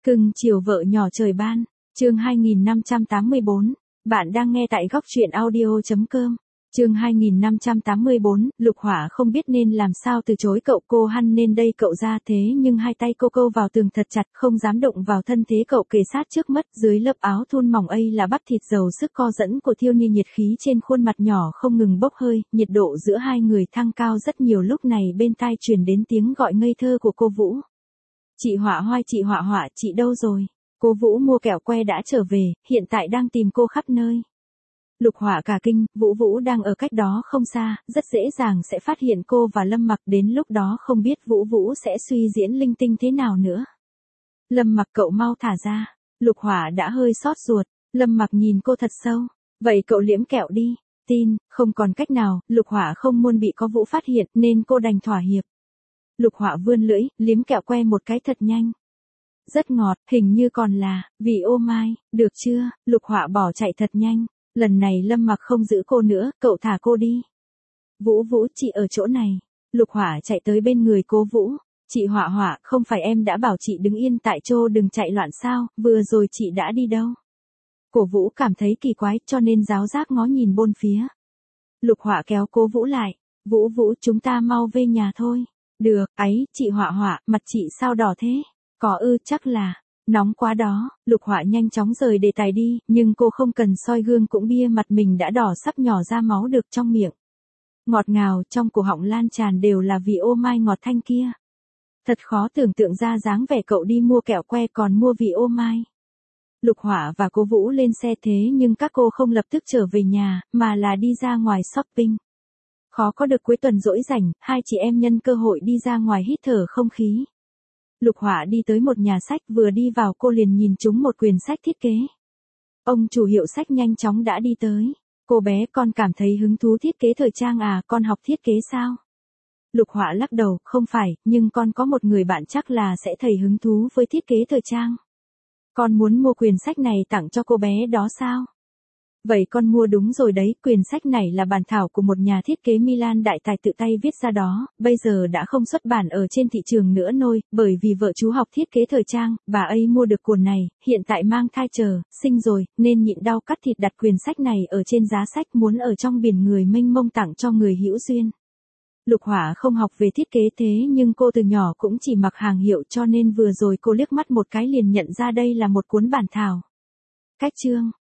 Cưng chiều vợ nhỏ trời ban, chương 2584, bạn đang nghe tại góc truyện audio.com. Chương 2584, Lục Hỏa không biết nên làm sao từ chối cậu, cô hăn nên đây cậu ra thế nhưng hai tay cô câu vào tường thật chặt, không dám động vào thân thế cậu kề sát trước mắt, dưới lớp áo thun mỏng ấy là bắp thịt giàu sức co dẫn của thiêu như nhiệt khí trên khuôn mặt nhỏ không ngừng bốc hơi, nhiệt độ giữa hai người thăng cao rất nhiều. Lúc này bên tai truyền đến tiếng gọi ngây thơ của cô Vũ. Chị Họa Hoai, chị Họa Họa, chị đâu rồi? Cô Vũ mua kẹo que đã trở về, hiện tại đang tìm cô khắp nơi. Lục Hỏa cả kinh, Vũ đang ở cách đó không xa, rất dễ dàng sẽ phát hiện cô và Lâm Mặc, đến lúc đó không biết Vũ sẽ suy diễn linh tinh thế nào nữa. Lâm Mặc, cậu mau thả ra. Lục Hỏa đã hơi xót ruột, Lâm Mặc nhìn cô thật sâu, vậy cậu liếm kẹo đi. Tin, không còn cách nào, Lục Hỏa không muốn bị có Vũ phát hiện nên cô đành thỏa hiệp. Lục Hỏa vươn lưỡi, liếm kẹo que một cái thật nhanh. Rất ngọt, hình như còn là vì ô mai, được chưa? Lục Hỏa bỏ chạy thật nhanh. Lần này Lâm Mặc không giữ cô nữa, cậu thả cô đi. Vũ, chị ở chỗ này. Lục Hỏa chạy tới bên người cô Vũ. Chị Họa Họa, không phải em đã bảo chị đứng yên tại chỗ đừng chạy loạn sao, vừa rồi chị đã đi đâu? Cô Vũ cảm thấy kỳ quái cho nên giáo giác ngó nhìn bốn phía. Lục Hỏa kéo cô Vũ lại. Vũ, chúng ta mau về nhà thôi. Được, ấy, chị Họa Họa, mặt chị sao đỏ thế? Có chắc là nóng quá đó. Lục Họa nhanh chóng rời đề tài đi, nhưng cô không cần soi gương cũng bia mặt mình đã đỏ sắp nhỏ ra máu được trong miệng. Ngọt ngào trong cổ họng lan tràn đều là vị ô mai ngọt thanh kia. Thật khó tưởng tượng ra dáng vẻ cậu đi mua kẹo que còn mua vị ô mai. Lục Họa và cô Vũ lên xe thế nhưng các cô không lập tức trở về nhà, mà là đi ra ngoài shopping. Khó có được cuối tuần rỗi rảnh, hai chị em nhân cơ hội đi ra ngoài hít thở không khí. Lục Họa đi tới một nhà sách, vừa đi vào cô liền nhìn trúng một quyển sách thiết kế. Ông chủ hiệu sách nhanh chóng đã đi tới. Cô bé, con cảm thấy hứng thú thiết kế thời trang à, con học thiết kế sao? Lục Họa lắc đầu, không phải, nhưng con có một người bạn chắc là sẽ thấy hứng thú với thiết kế thời trang. Con muốn mua quyển sách này tặng cho cô bé đó sao? Vậy con mua đúng rồi đấy, quyển sách này là bản thảo của một nhà thiết kế Milan đại tài tự tay viết ra đó, bây giờ đã không xuất bản ở trên thị trường nữa nôi, bởi vì vợ chú học thiết kế thời trang, bà ấy mua được cuốn này, hiện tại mang thai sinh rồi, nên nhịn đau cắt thịt đặt quyển sách này ở trên giá sách, muốn ở trong biển người mênh mông tặng cho người hữu duyên. Lục Hỏa không học về thiết kế thế nhưng cô từ nhỏ cũng chỉ mặc hàng hiệu cho nên vừa rồi cô liếc mắt một cái liền nhận ra đây là một cuốn bản thảo. Cách chương